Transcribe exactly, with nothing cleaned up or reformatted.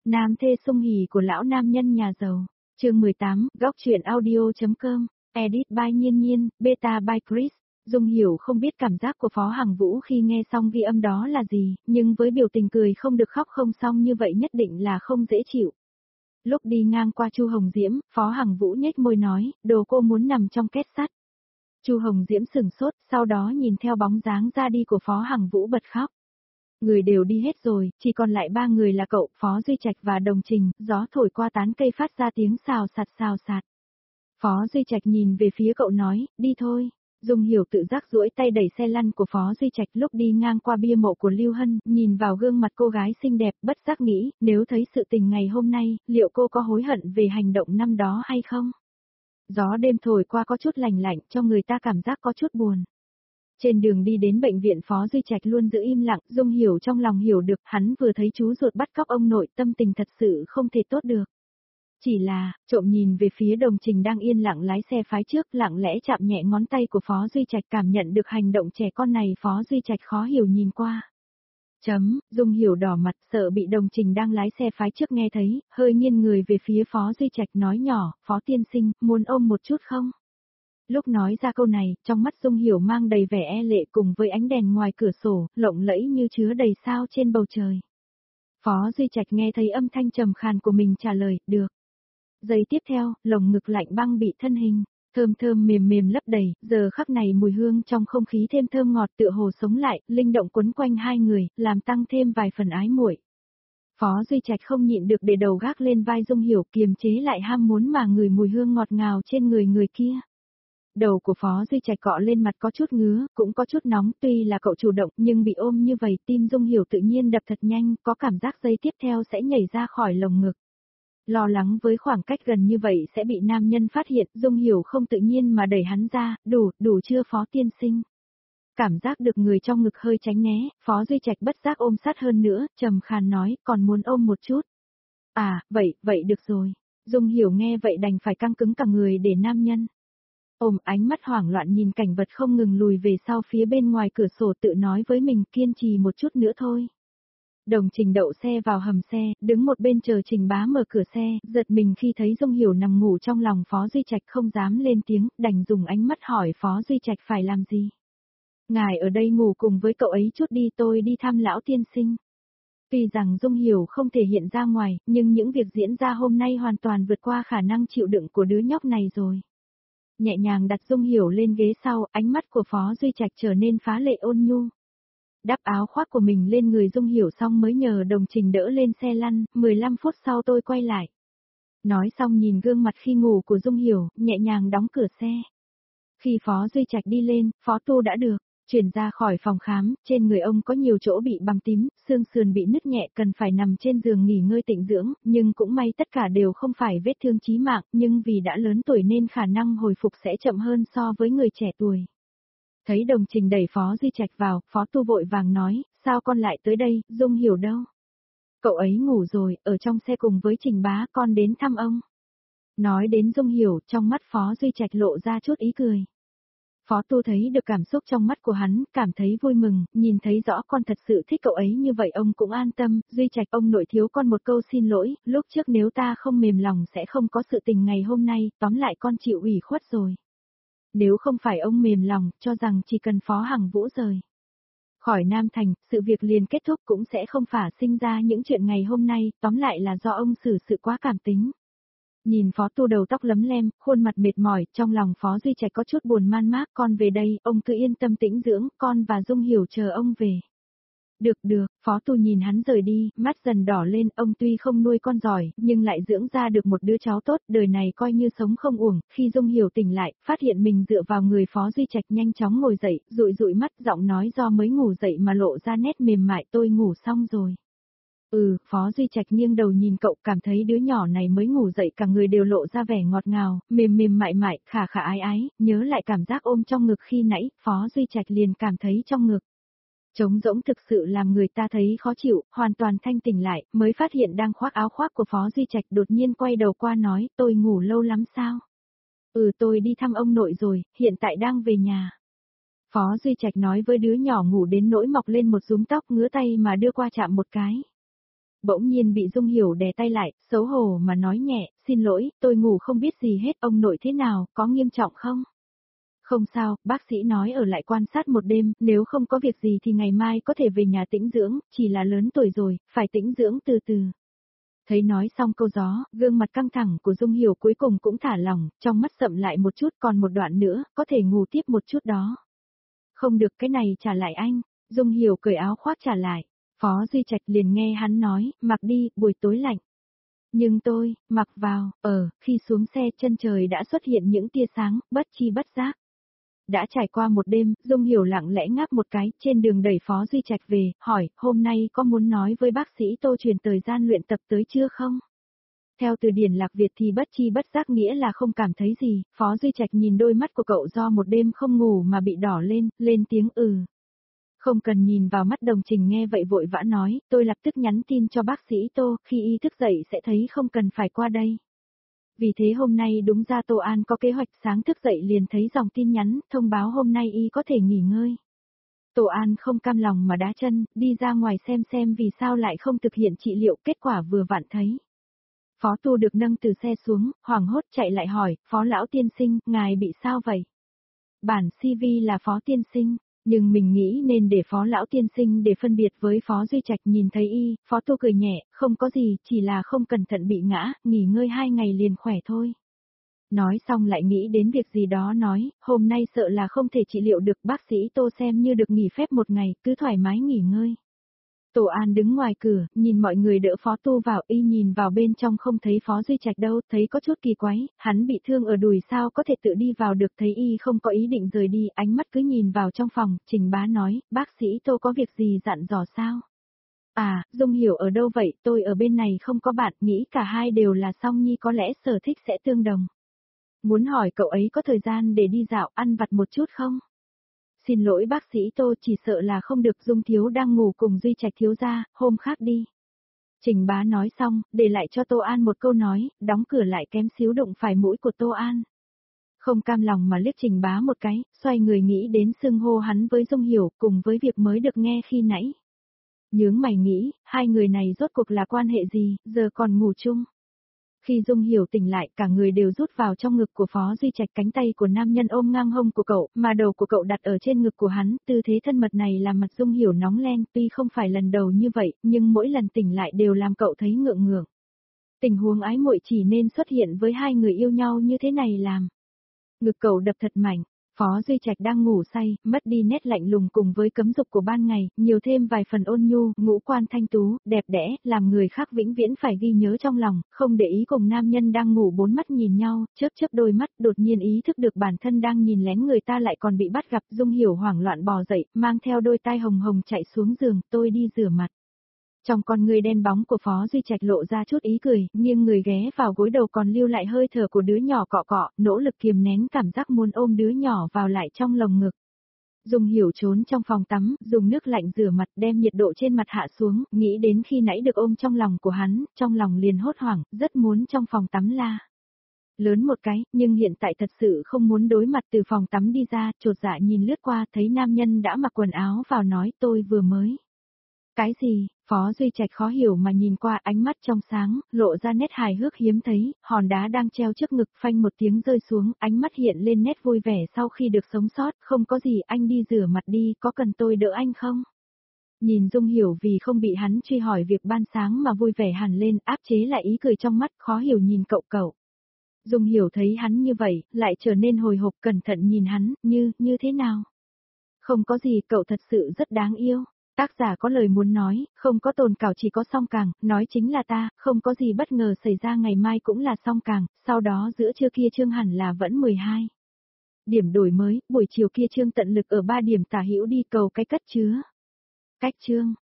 Nam thê sung hỉ của lão nam nhân nhà giàu. Chương mười tám, góc truyện audio.com, edit by Nhiên Nhiên, beta by Chris. Dung Hiểu không biết cảm giác của Phó Hằng Vũ khi nghe xong ghi âm đó là gì, nhưng với biểu tình cười không được khóc không xong như vậy nhất định là không dễ chịu. Lúc đi ngang qua Chu Hồng Diễm, Phó Hằng Vũ nhếch môi nói, đồ cô muốn nằm trong két sắt. Chu Hồng Diễm sừng sốt, sau đó nhìn theo bóng dáng ra đi của Phó Hằng Vũ bật khóc. Người đều đi hết rồi, chỉ còn lại ba người là cậu, Phó Duy Trạch và Đồng Trình, gió thổi qua tán cây phát ra tiếng xào sạt xào sạt. Phó Duy Trạch nhìn về phía cậu nói, đi thôi. Dung Hiểu tự giác duỗi tay đẩy xe lăn của Phó Duy Trạch lúc đi ngang qua bia mộ của Lưu Hân, nhìn vào gương mặt cô gái xinh đẹp, bất giác nghĩ, nếu thấy sự tình ngày hôm nay, liệu cô có hối hận về hành động năm đó hay không? Gió đêm thổi qua có chút lạnh lạnh, cho người ta cảm giác có chút buồn. Trên đường đi đến bệnh viện, Phó Duy Trạch luôn giữ im lặng, Dung Hiểu trong lòng hiểu được, hắn vừa thấy chú ruột bắt cóc ông nội, tâm tình thật sự không thể tốt được. Chỉ là, trộm nhìn về phía Đồng Trình đang yên lặng lái xe phái trước, lặng lẽ chạm nhẹ ngón tay của Phó Duy Trạch, cảm nhận được hành động trẻ con này. Phó Duy Trạch khó hiểu nhìn qua. Chấm, Dung Hiểu đỏ mặt, sợ bị Đồng Trình đang lái xe phái trước nghe thấy, hơi nghiêng người về phía Phó Duy Trạch nói nhỏ, Phó tiên sinh, muốn ôm một chút không? Lúc nói ra câu này, trong mắt Dung Hiểu mang đầy vẻ e lệ cùng với ánh đèn ngoài cửa sổ, lộng lẫy như chứa đầy sao trên bầu trời. Phó Duy Trạch nghe thấy âm thanh trầm khàn của mình trả lời, được. Giây tiếp theo, lồng ngực lạnh băng bị thân hình, thơm thơm mềm mềm lấp đầy, giờ khắc này mùi hương trong không khí thêm thơm ngọt tựa hồ sống lại, linh động quấn quanh hai người, làm tăng thêm vài phần ái muội. Phó Duy Trạch không nhịn được để đầu gác lên vai Dung Hiểu, kiềm chế lại ham muốn mà ngửi mùi hương ngọt ngào trên người người kia. Đầu của Phó Duy Trạch cọ lên mặt có chút ngứa, cũng có chút nóng, tuy là cậu chủ động nhưng bị ôm như vậy tim Dung Hiểu tự nhiên đập thật nhanh, có cảm giác giây tiếp theo sẽ nhảy ra khỏi lồng ngực. Lo lắng với khoảng cách gần như vậy sẽ bị nam nhân phát hiện, Dung Hiểu không tự nhiên mà đẩy hắn ra, đủ, đủ chưa Phó tiên sinh. Cảm giác được người trong ngực hơi tránh né, Phó Duy Trạch bất giác ôm sát hơn nữa, trầm khàn nói, còn muốn ôm một chút. À, vậy, vậy được rồi. Dung Hiểu nghe vậy đành phải căng cứng cả người để nam nhân. Ôm, ánh mắt hoảng loạn nhìn cảnh vật không ngừng lùi về sau phía bên ngoài cửa sổ, tự nói với mình kiên trì một chút nữa thôi. Đồng Trình đậu xe vào hầm xe, đứng một bên chờ Trình Bá mở cửa xe, giật mình khi thấy Dung Hiểu nằm ngủ trong lòng Phó Duy Trạch, không dám lên tiếng, đành dùng ánh mắt hỏi Phó Duy Trạch phải làm gì. Ngài ở đây ngủ cùng với cậu ấy chút đi, tôi đi thăm lão tiên sinh. Tuy rằng Dung Hiểu không thể hiện ra ngoài, nhưng những việc diễn ra hôm nay hoàn toàn vượt qua khả năng chịu đựng của đứa nhóc này rồi. Nhẹ nhàng đặt Dung Hiểu lên ghế sau, ánh mắt của Phó Duy Trạch trở nên phá lệ ôn nhu. Đắp áo khoác của mình lên người Dung Hiểu xong mới nhờ Đồng Trình đỡ lên xe lăn, mười lăm phút sau tôi quay lại. Nói xong nhìn gương mặt khi ngủ của Dung Hiểu, nhẹ nhàng đóng cửa xe. Khi Phó Duy Trạch đi lên, Phó Tu đã được chuyển ra khỏi phòng khám, trên người ông có nhiều chỗ bị bầm tím, xương sườn bị nứt nhẹ, cần phải nằm trên giường nghỉ ngơi tĩnh dưỡng, nhưng cũng may tất cả đều không phải vết thương chí mạng, nhưng vì đã lớn tuổi nên khả năng hồi phục sẽ chậm hơn so với người trẻ tuổi. Thấy Đồng Trình đẩy Phó Duy Trạch vào, Phó Tu vội vàng nói, sao con lại tới đây, Dung Hiểu đâu? Cậu ấy ngủ rồi, ở trong xe cùng với Trình Bá, con đến thăm ông. Nói đến Dung Hiểu, trong mắt Phó Duy Trạch lộ ra chút ý cười. Phó Tu thấy được cảm xúc trong mắt của hắn, cảm thấy vui mừng, nhìn thấy rõ con thật sự thích cậu ấy như vậy ông cũng an tâm. Duy Trạch, ông nội thiếu con một câu xin lỗi, lúc trước nếu ta không mềm lòng sẽ không có sự tình ngày hôm nay, tóm lại con chịu ủy khuất rồi. Nếu không phải ông mềm lòng, cho rằng chỉ cần Phó Hằng Vũ rời khỏi Nam Thành, sự việc liền kết thúc cũng sẽ không phả sinh ra những chuyện ngày hôm nay, tóm lại là do ông xử sự quá cảm tính. Nhìn Phó Tu đầu tóc lấm lem, khuôn mặt mệt mỏi, trong lòng Phó Duy Trạch có chút buồn man mác, con về đây, ông cứ yên tâm tĩnh dưỡng, con và Dung Hiểu chờ ông về. Được được, Phó Tu nhìn hắn rời đi, mắt dần đỏ lên, ông tuy không nuôi con giỏi, nhưng lại dưỡng ra được một đứa cháu tốt, đời này coi như sống không uổng. Khi Dung Hiểu tỉnh lại, phát hiện mình dựa vào người Phó Duy Trạch, nhanh chóng ngồi dậy, dụi dụi mắt, giọng nói do mới ngủ dậy mà lộ ra nét mềm mại, tôi ngủ xong rồi. Ừ, Phó Duy Trạch nghiêng đầu nhìn cậu, cảm thấy đứa nhỏ này mới ngủ dậy cả người đều lộ ra vẻ ngọt ngào, mềm mềm mại mại, khả khả ái ái, nhớ lại cảm giác ôm trong ngực khi nãy, Phó Duy Trạch liền cảm thấy trong ngực trống rỗng, thực sự làm người ta thấy khó chịu, hoàn toàn thanh tỉnh lại, mới phát hiện đang khoác áo khoác của Phó Duy Trạch, đột nhiên quay đầu qua nói, tôi ngủ lâu lắm sao? Ừ, tôi đi thăm ông nội rồi, hiện tại đang về nhà. Phó Duy Trạch nói với đứa nhỏ ngủ đến nỗi mọc lên một rúm tóc, ngứa tay mà đưa qua chạm một cái. Bỗng nhiên bị Dung Hiểu đè tay lại, xấu hổ mà nói nhẹ, xin lỗi, tôi ngủ không biết gì hết, ông nội thế nào, có nghiêm trọng không? Không sao, bác sĩ nói ở lại quan sát một đêm, nếu không có việc gì thì ngày mai có thể về nhà tĩnh dưỡng, chỉ là lớn tuổi rồi, phải tĩnh dưỡng từ từ. Thấy nói xong câu gió, gương mặt căng thẳng của Dung Hiểu cuối cùng cũng thả lỏng, trong mắt sậm lại một chút, còn một đoạn nữa, có thể ngủ tiếp một chút đó. Không được, cái này trả lại anh. Dung Hiểu cởi áo khoác trả lại. Phó Duy Trạch liền nghe hắn nói, mặc đi, buổi tối lạnh. Nhưng tôi, mặc vào, ở, khi xuống xe chân trời đã xuất hiện những tia sáng, bất chi bất giác. Đã trải qua một đêm, Dung Hiểu lặng lẽ ngáp một cái, trên đường đẩy Phó Duy Trạch về, hỏi, hôm nay có muốn nói với bác sĩ Tô truyền thời gian luyện tập tới chưa không? Theo từ điển Lạc Việt thì bất chi bất giác nghĩa là không cảm thấy gì, Phó Duy Trạch nhìn đôi mắt của cậu do một đêm không ngủ mà bị đỏ lên, lên tiếng ừ. Không cần nhìn vào mắt Đồng Trình nghe vậy vội vã nói, tôi lập tức nhắn tin cho bác sĩ Tô, khi y thức dậy sẽ thấy không cần phải qua đây. Vì thế hôm nay đúng ra Tô An có kế hoạch sáng thức dậy liền thấy dòng tin nhắn, thông báo hôm nay y có thể nghỉ ngơi. Tô An không cam lòng mà đá chân, đi ra ngoài xem xem vì sao lại không thực hiện trị liệu, kết quả vừa vặn thấy. Phó Tu được nâng từ xe xuống, hoảng hốt chạy lại hỏi, Phó Lão Tiên Sinh, ngài bị sao vậy? Bản xê vê là Phó Tiên Sinh. Nhưng mình nghĩ nên để Phó Lão Tiên Sinh để phân biệt với Phó Duy Trạch. Nhìn thấy y, Phó Tu cười nhẹ, không có gì, chỉ là không cẩn thận bị ngã, nghỉ ngơi hai ngày liền khỏe thôi. Nói xong lại nghĩ đến việc gì đó nói, hôm nay sợ là không thể trị liệu được, bác sĩ Tô xem như được nghỉ phép một ngày, cứ thoải mái nghỉ ngơi. Tô An đứng ngoài cửa, nhìn mọi người đỡ Phó Tu vào, y nhìn vào bên trong không thấy Phó Duy Trạch đâu, thấy có chút kỳ quái, hắn bị thương ở đùi sao có thể tự đi vào được, thấy y không có ý định rời đi, ánh mắt cứ nhìn vào trong phòng, Trình Bá nói, bác sĩ Tô có việc gì dặn dò sao? À, Dung Hiểu ở đâu vậy, tôi ở bên này không có bạn, nghĩ cả hai đều là Song Nhi có lẽ sở thích sẽ tương đồng. Muốn hỏi cậu ấy có thời gian để đi dạo, ăn vặt một chút không? Xin lỗi bác sĩ Tô, chỉ sợ là không được, Dung thiếu đang ngủ cùng Duy Trạch thiếu gia, hôm khác đi. Trình Bá nói xong, để lại cho Tô An một câu nói, đóng cửa lại kém xíu đụng phải mũi của Tô An. Không cam lòng mà liếc Trình Bá một cái, xoay người nghĩ đến xưng hô hắn với Dung Hiểu, cùng với việc mới được nghe khi nãy. Nhướng mày nghĩ, hai người này rốt cuộc là quan hệ gì, giờ còn ngủ chung. Khi Dung Hiểu tỉnh lại, cả người đều rút vào trong ngực của Phó Duy Trạch, cánh tay của nam nhân ôm ngang hông của cậu, mà đầu của cậu đặt ở trên ngực của hắn, tư thế thân mật này làm mặt Dung Hiểu nóng lên, tuy không phải lần đầu như vậy, nhưng mỗi lần tỉnh lại đều làm cậu thấy ngượng ngượng. Tình huống ái muội chỉ nên xuất hiện với hai người yêu nhau như thế này làm. Ngực cậu đập thật mạnh. Phó Duy Trạch đang ngủ say, mất đi nét lạnh lùng cùng với cấm dục của ban ngày, nhiều thêm vài phần ôn nhu, ngũ quan thanh tú, đẹp đẽ, làm người khác vĩnh viễn phải ghi nhớ trong lòng, không để ý cùng nam nhân đang ngủ bốn mắt nhìn nhau, chớp chớp đôi mắt, đột nhiên ý thức được bản thân đang nhìn lén người ta lại còn bị bắt gặp, Dung Hiểu hoảng loạn bò dậy, mang theo đôi tai hồng hồng chạy xuống giường, tôi đi rửa mặt. Trong con người đen bóng của Phó Duy Trạch lộ ra chút ý cười, nhưng người ghé vào gối đầu còn lưu lại hơi thở của đứa nhỏ cọ cọ, nỗ lực kiềm nén cảm giác muốn ôm đứa nhỏ vào lại trong lồng ngực. Dung Hiểu trốn trong phòng tắm, dùng nước lạnh rửa mặt, đem nhiệt độ trên mặt hạ xuống, nghĩ đến khi nãy được ôm trong lòng của hắn, trong lòng liền hốt hoảng, rất muốn trong phòng tắm la lớn một cái, nhưng hiện tại thật sự không muốn đối mặt, từ phòng tắm đi ra, chột dạ nhìn lướt qua, thấy nam nhân đã mặc quần áo vào nói tôi vừa mới. Cái gì? Phó Duy Trạch khó hiểu mà nhìn qua, ánh mắt trong sáng, lộ ra nét hài hước hiếm thấy, hòn đá đang treo trước ngực phanh một tiếng rơi xuống, ánh mắt hiện lên nét vui vẻ sau khi được sống sót, không có gì, anh đi rửa mặt đi, có cần tôi đỡ anh không? Nhìn Dung Hiểu vì không bị hắn truy hỏi việc ban sáng mà vui vẻ hẳn lên, áp chế lại ý cười trong mắt, khó hiểu nhìn cậu cậu. Dung Hiểu thấy hắn như vậy, lại trở nên hồi hộp, cẩn thận nhìn hắn, như, như thế nào? Không có gì, cậu thật sự rất đáng yêu. Tác giả có lời muốn nói, không có tồn cảo chỉ có song càng, nói chính là ta, không có gì bất ngờ xảy ra, ngày mai cũng là song càng, sau đó giữa trưa kia chương hẳn là vẫn mười hai. Điểm đổi mới, buổi chiều kia chương tận lực ở ba điểm tả hữu đi cầu cái cất chứa. Cách chương.